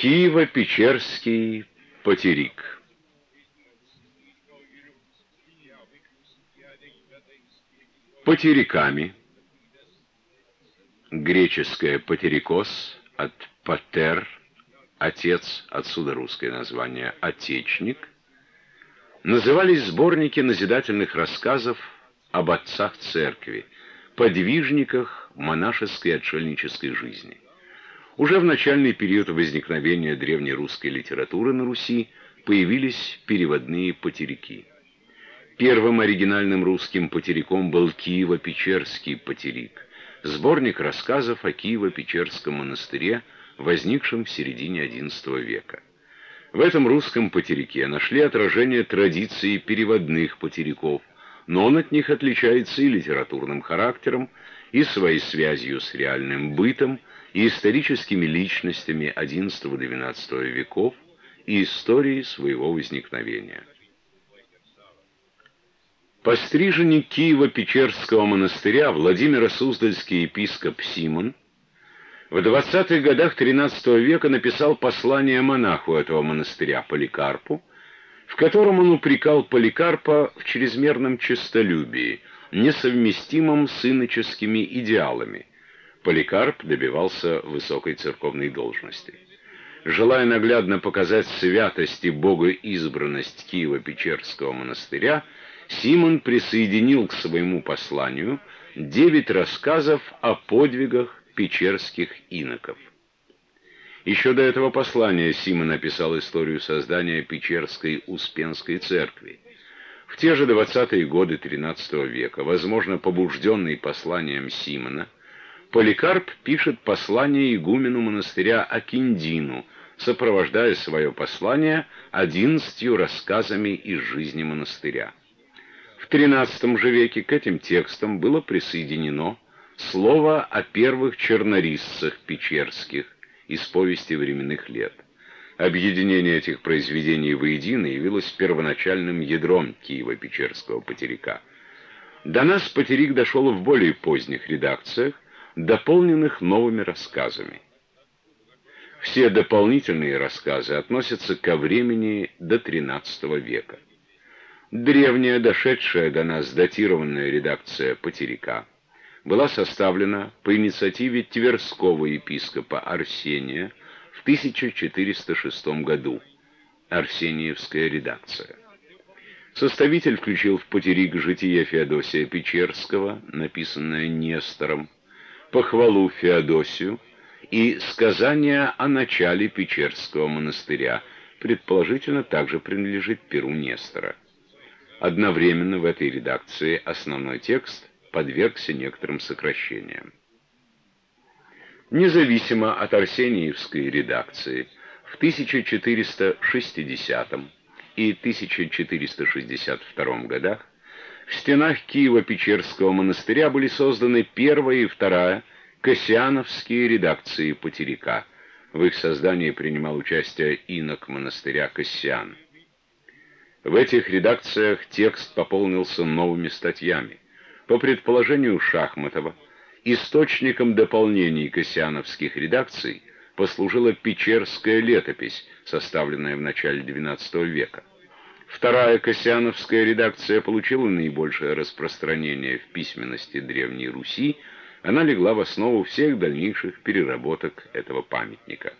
Киево-Печерский потерик. Потериками, греческое потерикос от патер, отец, отсюда русское название отечник, назывались сборники назидательных рассказов об отцах церкви, подвижниках монашеской отшельнической жизни. Уже в начальный период возникновения древнерусской литературы на Руси появились переводные потерики. Первым оригинальным русским потериком был Киево-Печерский потерик, сборник рассказов о Киево-Печерском монастыре, возникшем в середине XI века. В этом русском потерике нашли отражение традиции переводных потериков, но он от них отличается и литературным характером, и своей связью с реальным бытом, и историческими личностями XI-XII веков, и историей своего возникновения. Постриженник Киево-Печерского монастыря Владимиро-Суздальский епископ Симон в 20-х годах XIII века написал послание монаху этого монастыря Поликарпу, в котором он упрекал Поликарпа в чрезмерном честолюбии, несовместимом с иноческими идеалами. Поликарп добивался высокой церковной должности. Желая наглядно показать святость и богоизбранность Киево-Печерского монастыря, Симон присоединил к своему посланию 9 рассказов о подвигах печерских иноков. Еще до этого послания Симон написал историю создания Печерской Успенской церкви. В те же 20-е годы XIII века, возможно, побужденный посланием Симона, Поликарп пишет послание игумену монастыря Акиндину, сопровождая свое послание 11 рассказами из жизни монастыря. В XIII же веке к этим текстам было присоединено слово о первых чернорисцах печерских из повести временных лет. Объединение этих произведений воедино явилось первоначальным ядром Киево-Печерского потерика. До нас потерик дошел в более поздних редакциях, дополненных новыми рассказами. Все дополнительные рассказы относятся ко времени до XIII века. Древняя, дошедшая до нас датированная редакция потерика была составлена по инициативе тверского епископа Арсения в 1406 году. Арсениевская редакция. Составитель включил в потерик житие Феодосия Печерского, написанное Нестором, похвалу Феодосию и сказание о начале Печерского монастыря, предположительно также принадлежит перу Нестора. Одновременно в этой редакции основной текст подвергся некоторым сокращениям. Независимо от Арсениевской редакции, в 1460 и 1462 годах в стенах Киево-Печерского монастыря были созданы первая и вторая кассиановские редакции потерика. В их создании принимал участие инок монастыря Кассиан. В этих редакциях текст пополнился новыми статьями. По предположению Шахматова, источником дополнений кассиановских редакций послужила Печерская летопись, составленная в начале XII века. Вторая кассиановская редакция получила наибольшее распространение в письменности Древней Руси, она легла в основу всех дальнейших переработок этого памятника.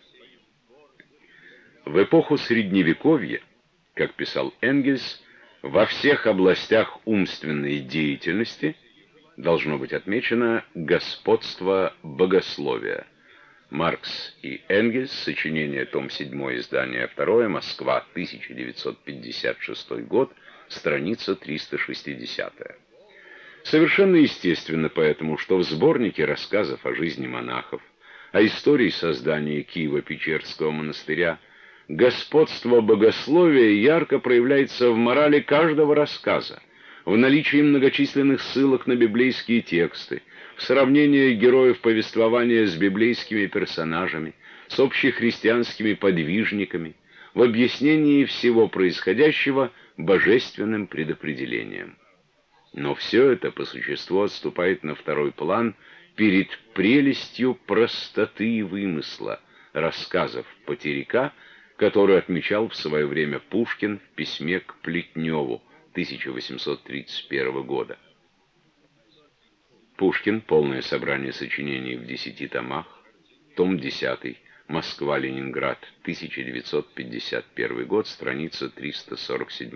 В эпоху Средневековья, как писал Энгельс, во всех областях умственной деятельности должно быть отмечено господство богословия. Маркс и Энгельс, сочинение, том 7, издание 2, Москва, 1956 год, страница 360. Совершенно естественно поэтому, что в сборнике рассказов о жизни монахов, о истории создания Киево-Печерского монастыря, господство богословия ярко проявляется в морали каждого рассказа, в наличии многочисленных ссылок на библейские тексты, в сравнении героев повествования с библейскими персонажами, с общехристианскими подвижниками, в объяснении всего происходящего божественным предопределением. Но все это по существу отступает на второй план перед прелестью простоты и вымысла, рассказов Потеряка, которую отмечал в свое время Пушкин в письме к Плетневу 1831 года. Пушкин. Полное собрание сочинений в 10 томах. Том 10. Москва-Ленинград. 1951 год. Страница 347.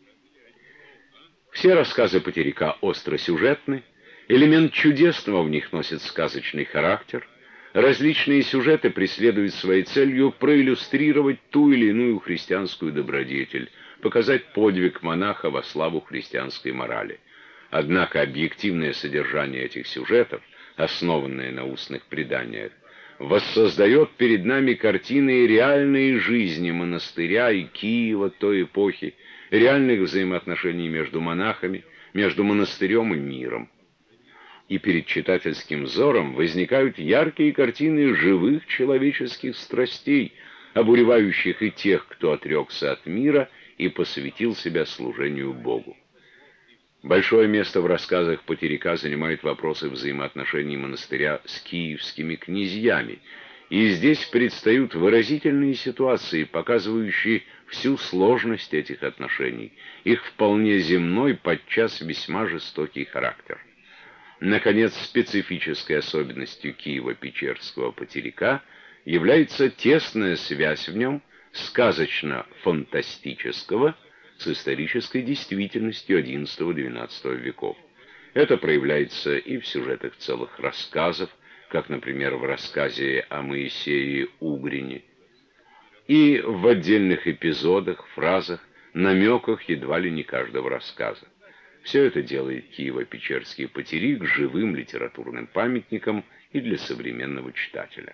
Все рассказы Потеряка остросюжетны. Элемент чудесного в них носит сказочный характер. Различные сюжеты преследуют своей целью проиллюстрировать ту или иную христианскую добродетель, показать подвиг монаха во славу христианской морали. Однако объективное содержание этих сюжетов, основанное на устных преданиях, воссоздает перед нами картины реальной жизни монастыря и Киева той эпохи, реальных взаимоотношений между монахами, между монастырем и миром. И перед читательским взором возникают яркие картины живых человеческих страстей, обуревающих и тех, кто отрекся от мира и посвятил себя служению Богу. Большое место в рассказах Потеряка занимают вопросы взаимоотношений монастыря с киевскими князьями, и здесь предстают выразительные ситуации, показывающие всю сложность этих отношений, их вполне земной, подчас весьма жестокий характер. Наконец, специфической особенностью Киево-Печерского Потеряка является тесная связь в нем сказочно-фантастического с исторической действительностью XI-XII веков. Это проявляется и в сюжетах целых рассказов, как, например, в рассказе о Моисее Угрине, и в отдельных эпизодах, фразах, намеках едва ли не каждого рассказа. Все это делает Киево-Печерский Потерик живым литературным памятником и для современного читателя.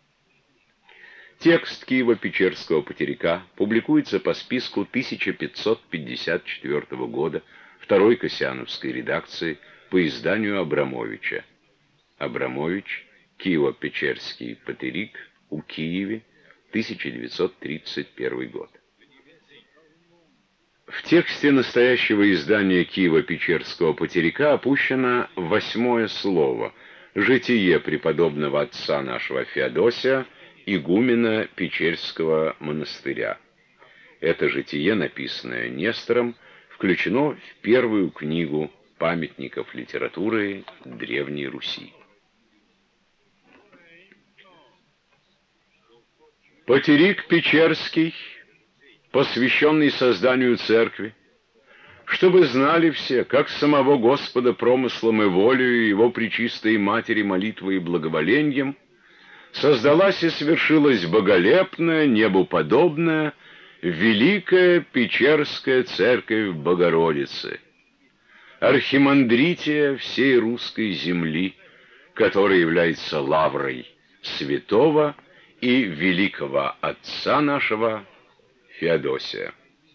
Текст Киево-Печерского Потеряка публикуется по списку 1554 года второй Кассиановской редакции по изданию Абрамовича. Абрамович, Киево-Печерский Потерик, у Киеве, 1931 год. В тексте настоящего издания Киево-Печерского Потеряка опущено 8-е слово «Житие преподобного отца нашего Феодосия, игумена Печерского монастыря». Это житие, написанное Нестором, включено в первую книгу памятников литературы Древней Руси. Потерик Печерский, посвященный созданию церкви, чтобы знали все, как самого Господа промыслом и волею Его пречистой Матери молитвой и благоволеньем создалась и свершилась боголепная, небу подобная, великая Печерская церковь Богородицы, архимандрития всей русской земли, которая является лаврой святого и великого отца нашего Феодосия.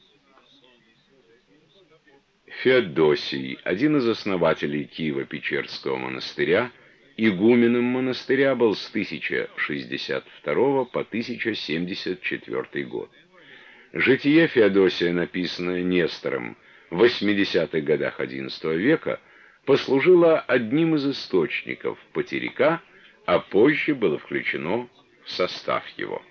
Феодосий, один из основателей Киево-Печерского монастыря, игуменом монастыря был с 1062 по 1074 год. Житие Феодосия, написанное Нестором в 80-х годах XI века, послужило одним из источников Потеряка, а позже было включено в состав его.